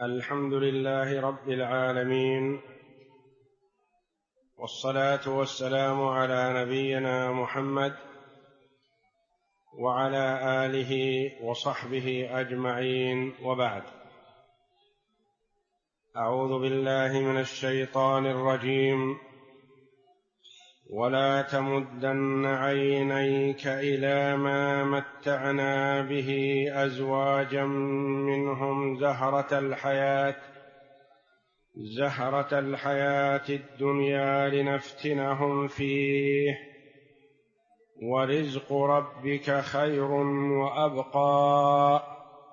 الحمد لله رب العالمين، والصلاة والسلام على نبينا محمد وعلى آله وصحبه أجمعين، وبعد. أعوذ بالله من الشيطان الرجيم. ولا تمدن عينيك إلى ما متعنا به أزواجا منهم زهرة الحياة الدنيا لنفتنهم فيه، ورزق ربك خير وأبقى.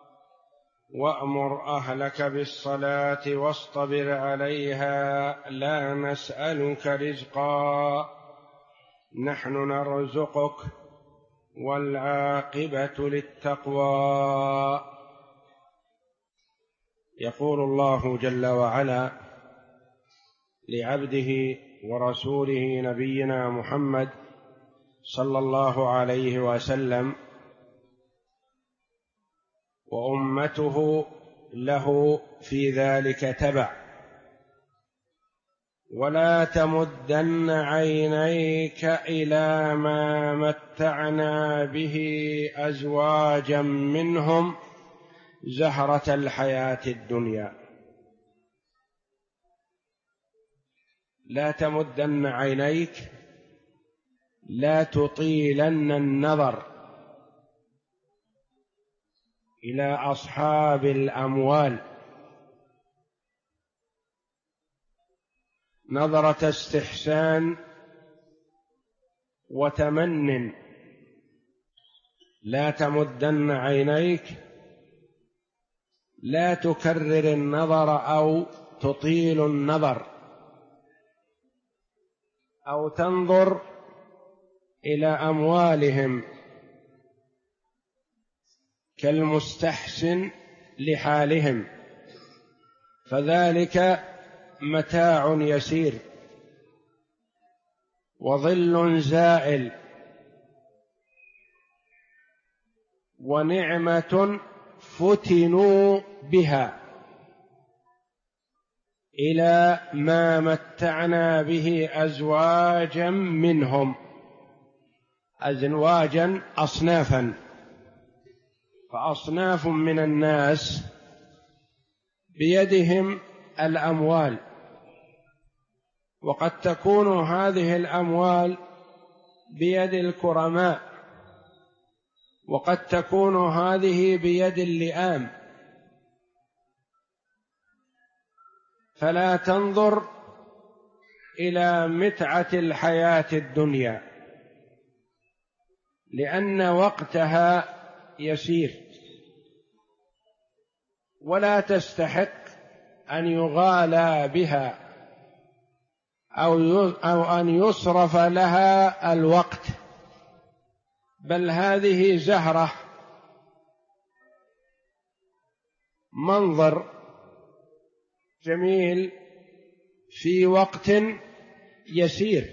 وأمر أهلك بالصلاة واصطبر عليها لا نسألك رزقا نحن نرزقك والعاقبة للتقوى. يقول الله جل وعلا لعبده ورسوله نبينا محمد صلى الله عليه وسلم وأمته له في ذلك تبع: ولا تمدن عينيك إلى ما متعنا به أزواجا منهم زهرة الحياة الدنيا. لا تمدن عينيك، لا تطيلن النظر إلى أصحاب الأموال نظرة استحسان وتمن. لا تمدن عينيك، لا تكرر النظر أو تطيل النظر أو تنظر إلى أموالهم كالمستحسن لحالهم، فذلك متاع يسير وظل زائل ونعمة فتنوا بها إلى ما متعنا به أزواجا منهم. أزواجا أصنافا، فأصناف من الناس بيدهم الأموال، وقد تكون هذه الأموال بيد الكرماء، وقد تكون هذه بيد اللئام. فلا تنظر إلى متعة الحياة الدنيا، لأن وقتها يسير، ولا تستحق أن يغالى بها أو أن يصرف لها الوقت، بل هذه زهرة، منظر جميل في وقت يسير.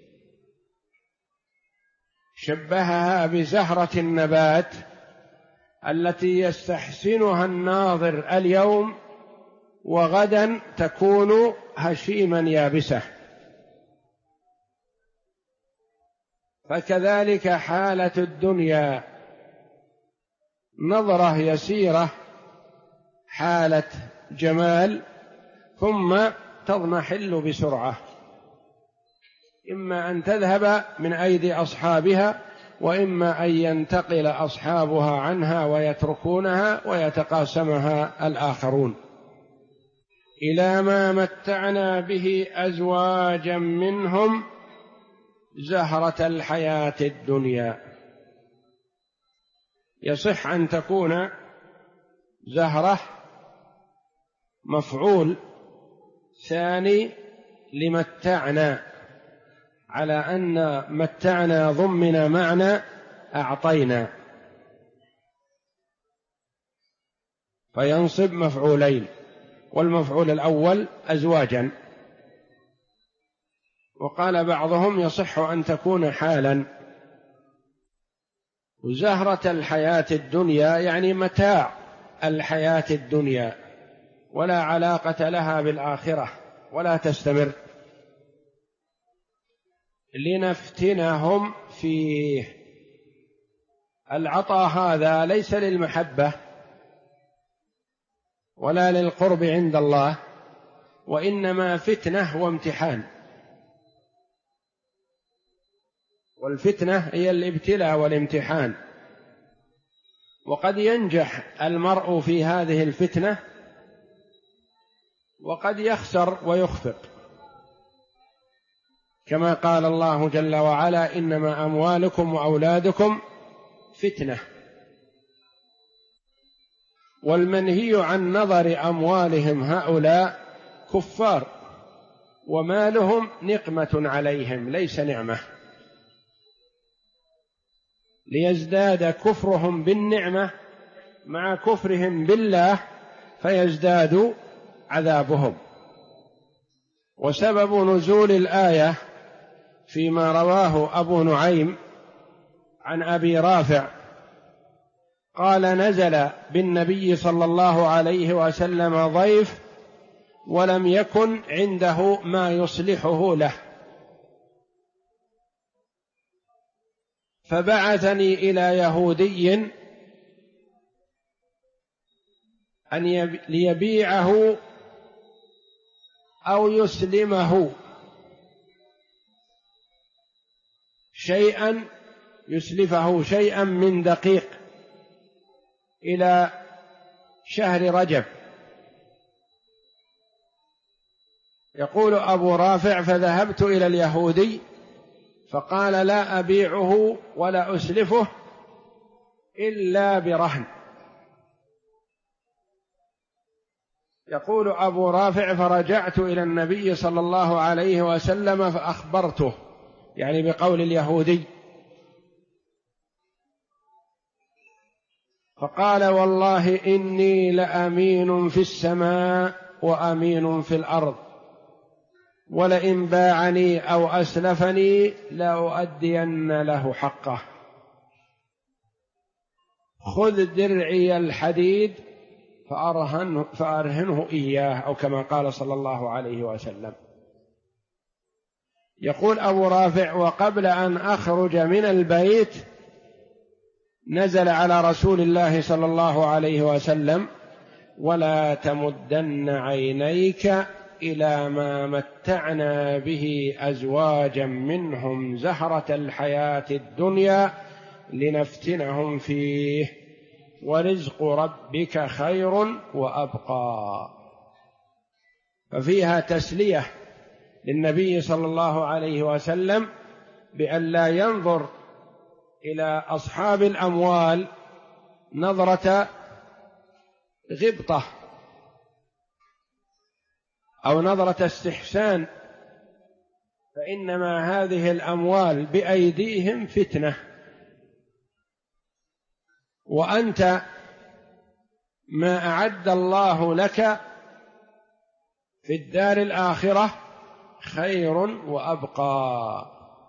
شبهها بزهرة النبات التي يستحسنها الناظر اليوم، وغدا تكون هشيما يابسة. فكذلك حالة الدنيا، نظرة يسيرة، حالة جمال، ثم تضمحل بسرعة، إما أن تذهب من أيدي أصحابها، وإما أن ينتقل أصحابها عنها ويتركونها ويتقاسمها الآخرون. إلى ما متعنا به أزواجا منهم زهرة الحياة الدنيا. يصح أن تكون زهرة مفعول ثاني لمتعنا، على أن متعنا ضمن معنى أعطينا، فينصب مفعولين، والمفعول الأول أزواجا. وقال بعضهم يصح أن تكون حالا. وزهرة الحياة الدنيا يعني متاع الحياة الدنيا، ولا علاقة لها بالآخرة ولا تستمر، لنفتنهم فيه. العطاء هذا ليس للمحبة ولا للقرب عند الله، وإنما فتنة وامتحان، والفتنة هي الابتلاء والامتحان. وقد ينجح المرء في هذه الفتنة وقد يخسر ويخفق، كما قال الله جل وعلا: إنما أموالكم وأولادكم فتنة. والمنهي عن نظر أموالهم هؤلاء كفار، ومالهم نقمة عليهم ليس نعمة، ليزداد كفرهم بالنعمة مع كفرهم بالله فيزداد عذابهم. وسبب نزول الآية فيما رواه أبو نعيم عن أبي رافع قال: نزل بالنبي صلى الله عليه وسلم ضيف ولم يكن عنده ما يصلحه له، فبعثني إلى يهودي أن ليبيعه أو يسلمه شيئا، يسلفه شيئا من دقيق إلى شهر رجب. يقول أبو رافع: فذهبت إلى اليهودي فقال: لا أبيعه ولا أسلفه إلا برهن. يقول أبو رافع: فرجعت إلى النبي صلى الله عليه وسلم فأخبرته، يعني بقول اليهودي، فقال: والله إني لأمين في السماء وأمين في الأرض، ولئن باعني أو أسلفني لأؤدين له حقه، خذ درعي الحديد فأرهنه إياه، أو كما قال صلى الله عليه وسلم. يقول أبو رافع: وقبل أن أخرج من البيت نزل على رسول الله صلى الله عليه وسلم: ولا تمدن عينيك إلى ما متعنا به أزواجا منهم زهرة الحياة الدنيا لنفتنهم فيه ورزق ربك خير وأبقى. ففيها تسلية للنبي صلى الله عليه وسلم بأن لا ينظر إلى أصحاب الأموال نظرة غبطة أو نظرة استحسان، فإنما هذه الأموال بأيديهم فتنة، وأنت ما أعد الله لك في الدار الآخرة خير وأبقى.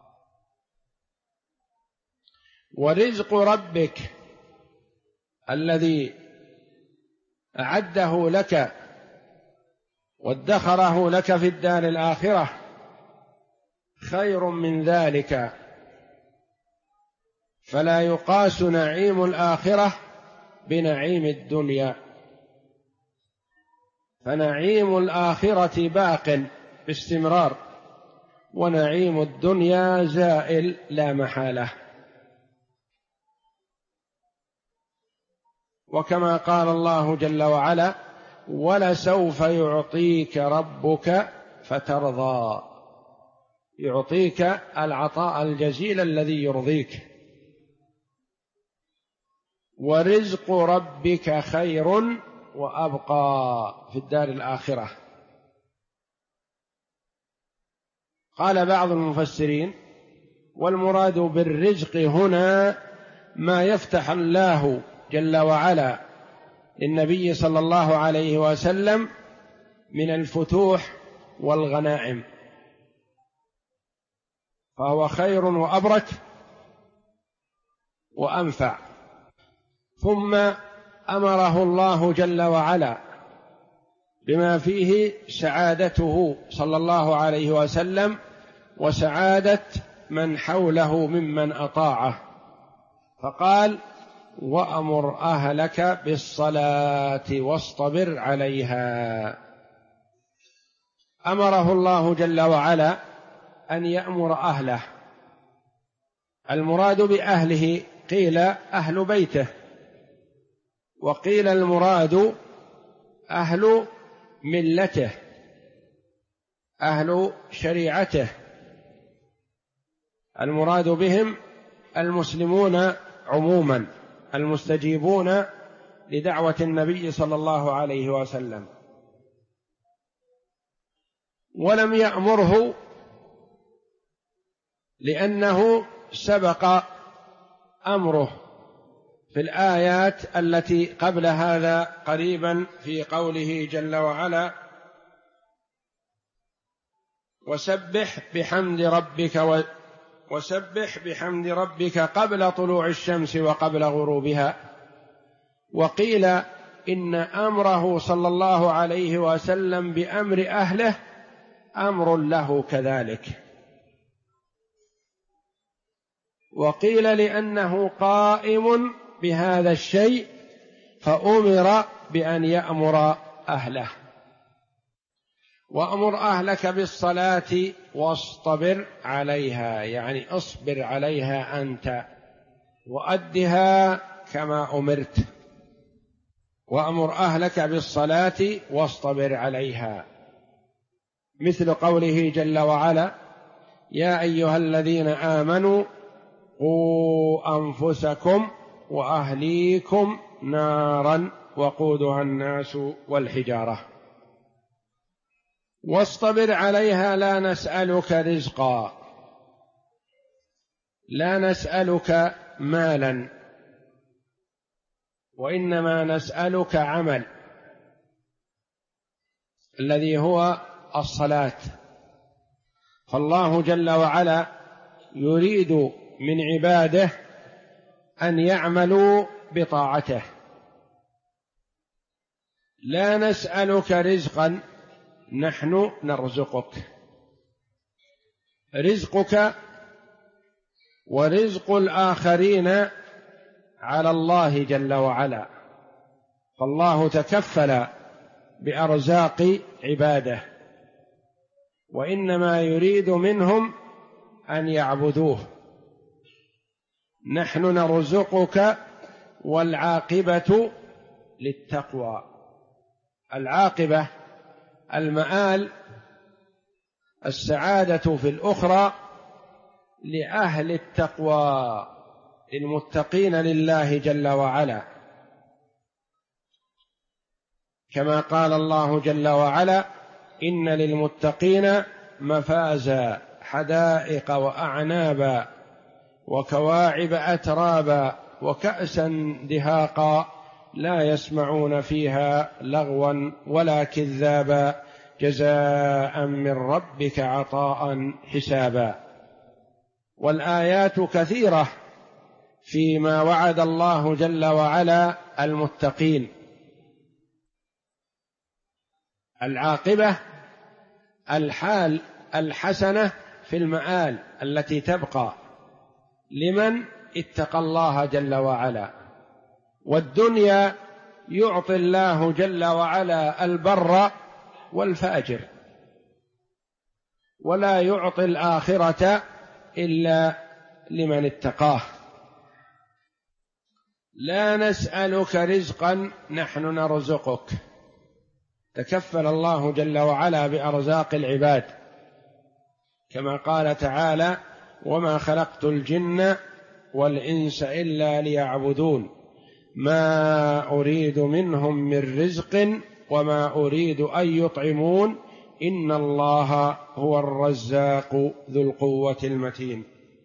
ورزق ربك الذي أعده لك وادخره لك في الدار الآخرة خير من ذلك، فلا يقاس نعيم الآخرة بنعيم الدنيا، فنعيم الآخرة باق باستمرار، ونعيم الدنيا زائل لا محالة. وكما قال الله جل وعلا: ولسوف يعطيك ربك فترضى، يعطيك العطاء الجزيل الذي يرضيك. ورزق ربك خير وأبقى في الدار الآخرة. قال بعض المفسرين: والمراد بالرزق هنا ما يفتح الله جل وعلا للنبي صلى الله عليه وسلم من الفتوح والغنائم، فهو خير وأبرك وأنفع. ثم أمره الله جل وعلا بما فيه سعادته صلى الله عليه وسلم وسعادة من حوله ممن أطاعه، فقال: وأمر أهلك بالصلاة واصطبر عليها. أمره الله جل وعلا أن يأمر أهله. المراد بأهله قيل أهل بيته، وقيل المراد أهل ملته، أهل شريعته، المراد بهم المسلمون عموما المستجيبون لدعوة النبي صلى الله عليه وسلم. ولم يأمره لأنه سبق أمره في الآيات التي قبل هذا قريبا في قوله جل وعلا: وسبح بحمد ربك قبل طلوع الشمس وقبل غروبها. وقيل إن أمره صلى الله عليه وسلم بأمر أهله أمر له كذلك. وقيل لأنه قائم بهذا الشيء فأمر بأن يأمر أهله. وأمر أهلك بالصلاة واصطبر عليها، يعني اصبر عليها أنت وأدها كما أمرت. وأمر أهلك بالصلاة واصطبر عليها، مثل قوله جل وعلا: يا أيها الذين آمنوا قوا أنفسكم وأهليكم نارا وقودها الناس والحجارة. واصطبر عليها لا نسألك رزقا، لا نسألك مالا، وإنما نسألك عمل الذي هو الصلاة. فالله جل وعلا يريد من عباده أن يعملوا بطاعته. لا نسألك رزقا، نحن نرزقك. رزقك ورزق الآخرين على الله جل وعلا، فالله تكفل بأرزاق عباده، وإنما يريد منهم أن يعبدوه. نحن نرزقك والعاقبة للتقوى. العاقبة المآل، السعادة في الأخرى لأهل التقوى، للمتقين لله جل وعلا، كما قال الله جل وعلا: إن للمتقين مفازا حدائق وأعنابا وكواعب أترابا وكأسا دهاقا لا يسمعون فيها لغوا ولا كذابا جزاء من ربك عطاء حسابا. والآيات كثيرة فيما وعد الله جل وعلا المتقين. العاقبة الحال الحسنة في المآل التي تبقى لمن اتقى الله جل وعلا. والدنيا يعطي الله جل وعلا البر والفاجر، ولا يعطي الآخرة إلا لمن اتقاه. لا نسألك رزقا، نحن نرزقك. تكفل الله جل وعلا بأرزاق العباد، كما قال تعالى: وما خلقت الجن والإنس إلا ليعبدون ما أريد منهم من رزق وما أريد أن يطعمون إن الله هو الرزاق ذو القوة المتين.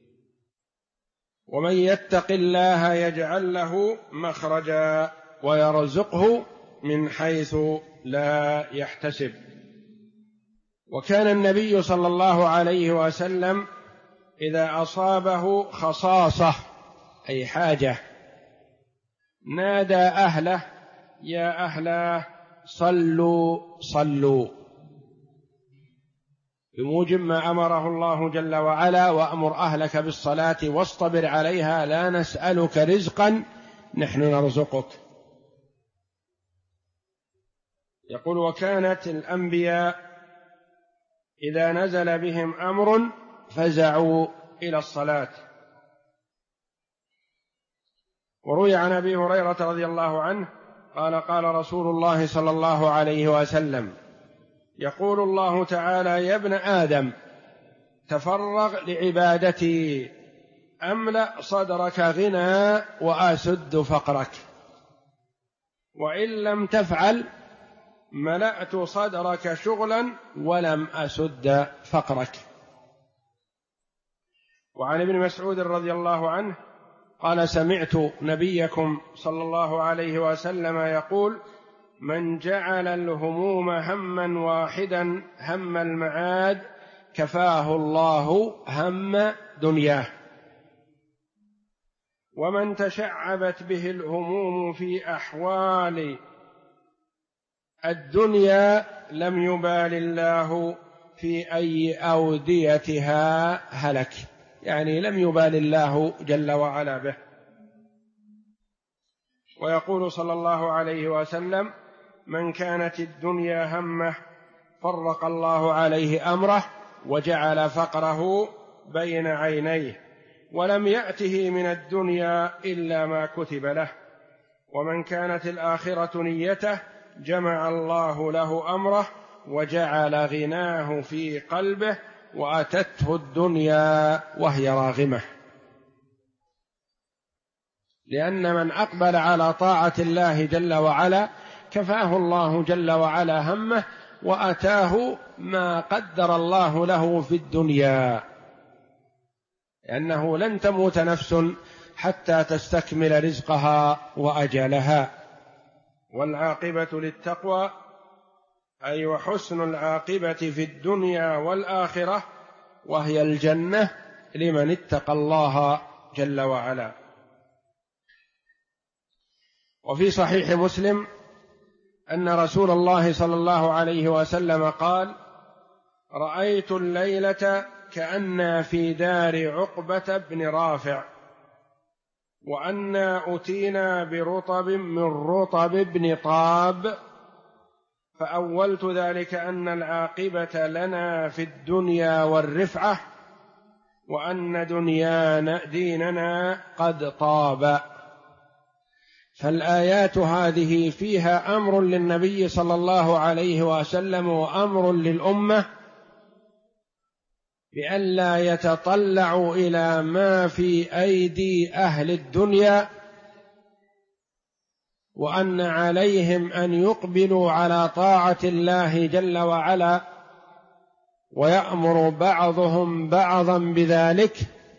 ومن يتق الله يجعل له مخرجا ويرزقه من حيث لا يحتسب. وكان النبي صلى الله عليه وسلم إذا أصابه خصاصة أي حاجة نادى أهله: يا أهله صلوا صلوا، بموجب ما أمره الله جل وعلا: وأمر أهلك بالصلاة واصطبر عليها لا نسألك رزقا نحن نرزقك. يقول: وكانت الأنبياء إذا نزل بهم أمر فزعوا إلى الصلاة. وروي عن أبي هريرة رضي الله عنه قال: قال رسول الله صلى الله عليه وسلم: يقول الله تعالى: يا ابن آدم تفرغ لعبادتي أملأ صدرك غنى وأسد فقرك، وإن لم تفعل ملأت صدرك شغلا ولم أسد فقرك. وعن ابن مسعود رضي الله عنه قال: سمعت نبيكم صلى الله عليه وسلم يقول: من جعل الهموم هما واحدا هم المعاد كفاه الله هم دنياه، ومن تشعبت به الهموم في أحوال الدنيا لم يبال الله في أي أوديتها هلك، يعني لم يبال الله جل وعلا به. ويقول صلى الله عليه وسلم: من كانت الدنيا همه فرق الله عليه أمره وجعل فقره بين عينيه، ولم يأته من الدنيا إلا ما كتب له. ومن كانت الآخرة نيته جمع الله له أمره وجعل غناه في قلبه وأتته الدنيا وهي راغمة. لأن من أقبل على طاعة الله جل وعلا كفاه الله جل وعلا همه وأتاه ما قدر الله له في الدنيا، لأنه لن تموت نفس حتى تستكمل رزقها وأجلها. والعاقبة للتقوى، أي وحسن العاقبة في الدنيا والآخرة، وهي الجنة لمن اتقى الله جل وعلا. وفي صحيح مسلم أن رسول الله صلى الله عليه وسلم قال: رأيت الليلة كأنا في دار عقبة بن رافع، وأنا أتينا برطب من رطب بن طاب، فأولت ذلك أن العاقبة لنا في الدنيا والرفعة، وأن ديننا قد طاب. فالآيات هذه فيها أمر للنبي صلى الله عليه وسلم وأمر للأمة بألا يتطلعوا إلى ما في أيدي أهل الدنيا، وأن عليهم أن يقبلوا على طاعة الله جل وعلا، ويأمر بعضهم بعضا بذلك،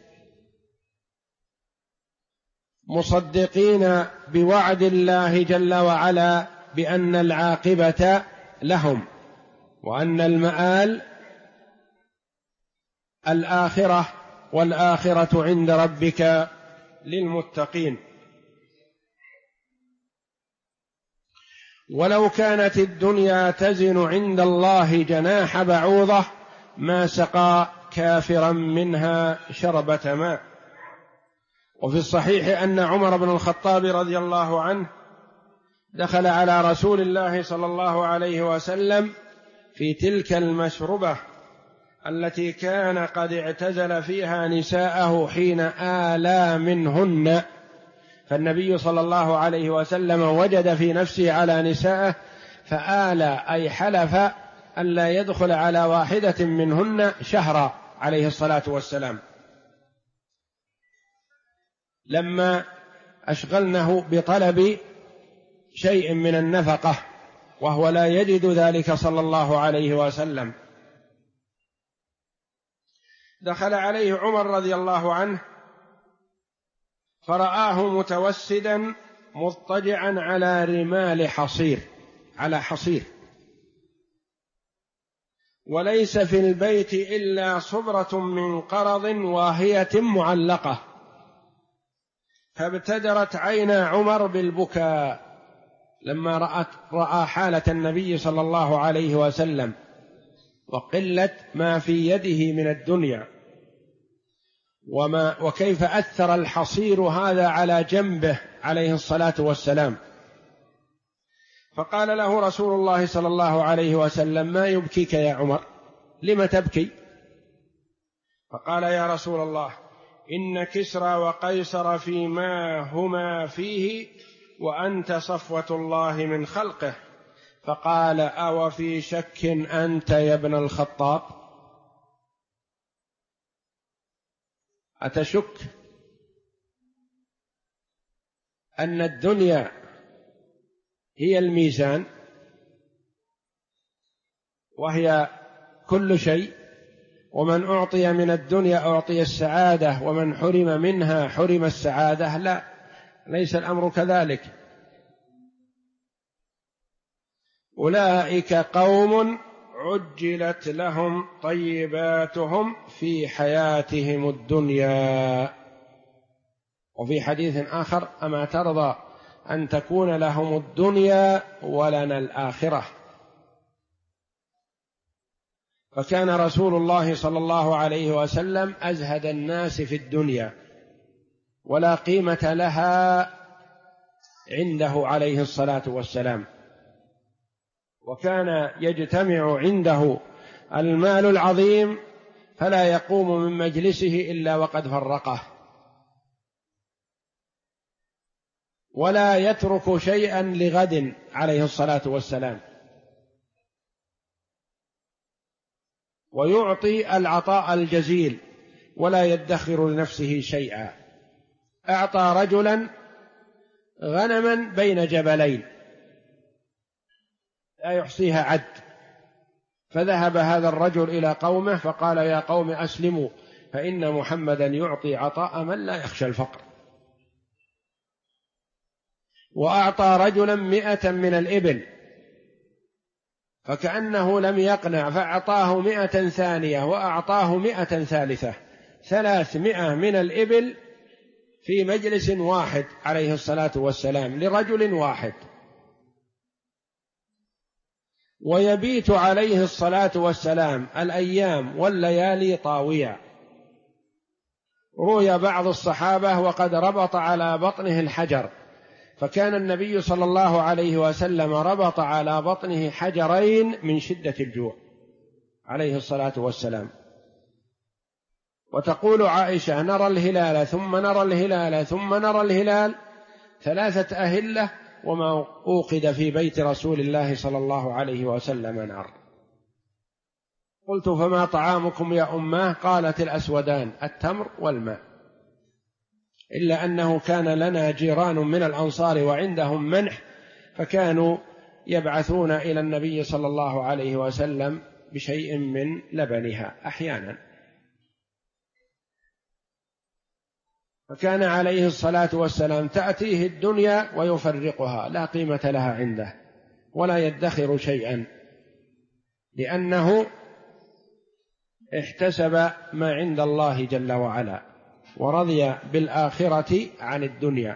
مصدقين بوعد الله جل وعلا بأن العاقبة لهم، وأن المآل الآخرة، والآخرة عند ربك للمتقين. ولو كانت الدنيا تزن عند الله جناح بعوضة ما سقى كافرا منها شربة ماء. وفي الصحيح أن عمر بن الخطاب رضي الله عنه دخل على رسول الله صلى الله عليه وسلم في تلك المشربة التي كان قد اعتزل فيها نساءه حين آلى منهن، فالنبي صلى الله عليه وسلم وجد في نفسه على نسائه فآلى، أي حلف ألا يدخل على واحدة منهن شهرا عليه الصلاة والسلام، لما أشغلنه بطلب شيء من النفقة وهو لا يجد ذلك صلى الله عليه وسلم. دخل عليه عمر رضي الله عنه فرآه متوسدا مضطجعا على رمال حصير، على حصير، وليس في البيت إلا صبرة من قرض واهية معلقة، فابتدرت عينا عمر بالبكاء، لما رأى حالة النبي صلى الله عليه وسلم وقلة ما في يده من الدنيا وكيف أثر الحصير هذا على جنبه عليه الصلاة والسلام، فقال له رسول الله صلى الله عليه وسلم: ما يبكيك يا عمر؟ لم تبكي؟ فقال: يا رسول الله، إن كسرى وقيصر فيما هما فيه وأنت صفوة الله من خلقه. فقال: أو في شك أنت يا ابن الخطاب؟ أتشك أن الدنيا هي الميزان وهي كل شيء، ومن أعطي من الدنيا أعطي السعادة ومن حرم منها حرم السعادة؟ لا، ليس الأمر كذلك. أولئك قوم عجلت لهم طيباتهم في حياتهم الدنيا. وفي حديث آخر: أما ترضى أن تكون لهم الدنيا ولنا الآخرة. فكان رسول الله صلى الله عليه وسلم أزهد الناس في الدنيا ولا قيمة لها عنده عليه الصلاة والسلام، وكان يجتمع عنده المال العظيم فلا يقوم من مجلسه إلا وقد فرقه، ولا يترك شيئا لغد عليه الصلاة والسلام، ويعطي العطاء الجزيل ولا يدخر لنفسه شيئا. أعطى رجلا غنما بين جبلين لا يحصيها عد، فذهب هذا الرجل إلى قومه فقال: يا قوم أسلموا فإن محمدا يعطي عطاء من لا يخشى الفقر. وأعطى رجلا 100 من الإبل فكأنه لم يقنع فأعطاه 100 ثانية وأعطاه 100 ثالثة، 300 من الإبل في مجلس واحد عليه الصلاة والسلام لرجل واحد. ويبيت عليه الصلاة والسلام الأيام والليالي طاوية. روي بعض الصحابة وقد ربط على بطنه الحجر، فكان النبي صلى الله عليه وسلم ربط على بطنه حجرين من شدة الجوع عليه الصلاة والسلام. وتقول عائشة: نرى الهلال ثم نرى الهلال ثم نرى الهلال 3 أهلة وما أوقد في بيت رسول الله صلى الله عليه وسلم نار. قلت: فما طعامكم يا أماه؟ قالت: الأسودان، التمر والماء. إلا أنه كان لنا جيران من الأنصار وعندهم منح، فكانوا يبعثون إلى النبي صلى الله عليه وسلم بشيء من لبنها أحيانا. فكان عليه الصلاة والسلام تأتيه الدنيا ويفرقها، لا قيمة لها عنده ولا يدخر شيئا، لأنه احتسب ما عند الله جل وعلا ورضي بالآخرة عن الدنيا.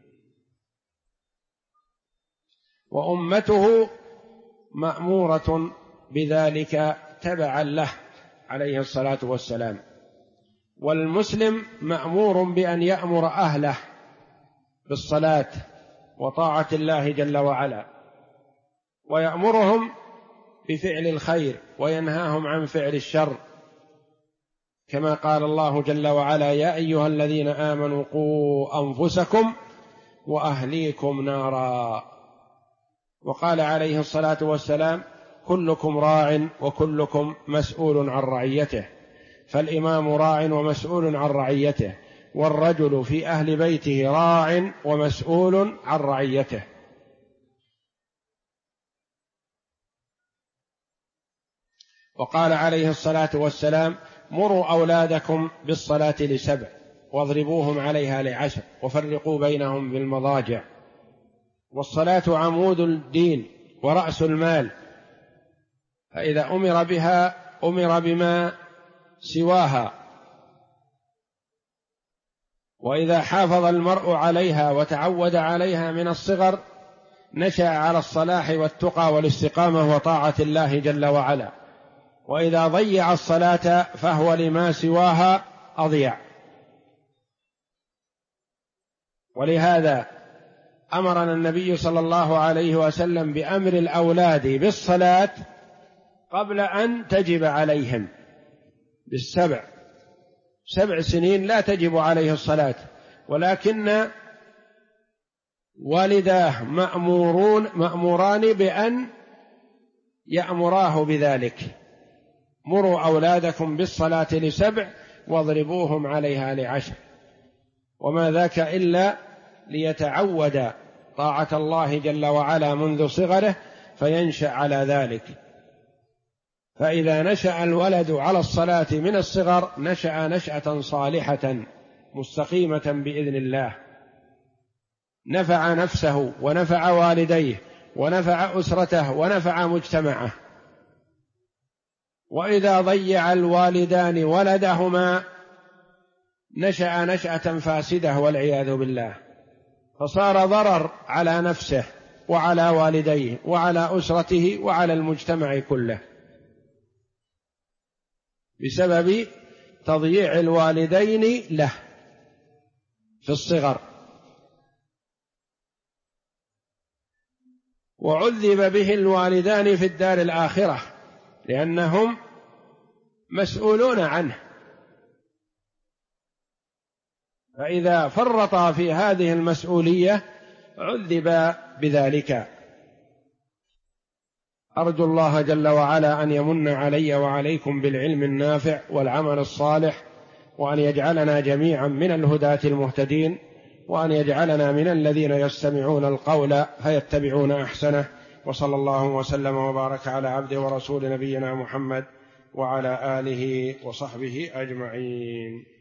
وأمته مأمورة بذلك تبعا له عليه الصلاة والسلام. والمسلم مأمور بأن يأمر أهله بالصلاة وطاعة الله جل وعلا، ويأمرهم بفعل الخير وينهاهم عن فعل الشر، كما قال الله جل وعلا: يا أيها الذين آمنوا قوا أنفسكم وأهليكم نارا. وقال عليه الصلاة والسلام: كلكم راع وكلكم مسؤول عن رعيته. فالإمام راع ومسؤول عن رعيته، والرجل في أهل بيته راع ومسؤول عن رعيته. وقال عليه الصلاة والسلام: مروا أولادكم بالصلاة ل7 واضربوهم عليها ل10 وفرقوا بينهم بالمضاجع. والصلاة عمود الدين ورأس المال، فإذا أمر بها أمر بما سواها، وإذا حافظ المرء عليها وتعود عليها من الصغر نشأ على الصلاح والتقى والاستقامة وطاعة الله جل وعلا، وإذا ضيع الصلاة فهو لما سواها أضيع. ولهذا أمرنا النبي صلى الله عليه وسلم بأمر الأولاد بالصلاة قبل أن تجب عليهم سبع سنين لا تجب عليه الصلاة، ولكن والداه مأموران بأن يأمراه بذلك. مروا أولادكم بالصلاة ل7 واضربوهم عليها ل10، وما ذاك إلا ليتعود طاعة الله جل وعلا منذ صغره فينشأ على ذلك. فإذا نشأ الولد على الصلاة من الصغر نشأ نشأة صالحة مستقيمة بإذن الله، نفع نفسه ونفع والديه ونفع أسرته ونفع مجتمعه. وإذا ضيع الوالدان ولدهما نشأ نشأة فاسدة والعياذ بالله، فصار ضرر على نفسه وعلى والديه وعلى أسرته وعلى المجتمع كله بسبب تضييع الوالدين له في الصغر. وعذب به الوالدان في الدار الآخرة لأنهم مسؤولون عنه، فإذا فرطا في هذه المسؤولية عذب بذلك. أرجو الله جل وعلا أن يمن علي وعليكم بالعلم النافع والعمل الصالح، وأن يجعلنا جميعا من الهداة المهتدين، وأن يجعلنا من الذين يستمعون القول فيتبعون أحسنه. وصلى الله وسلم وبارك على عبده ورسول نبينا محمد وعلى آله وصحبه أجمعين.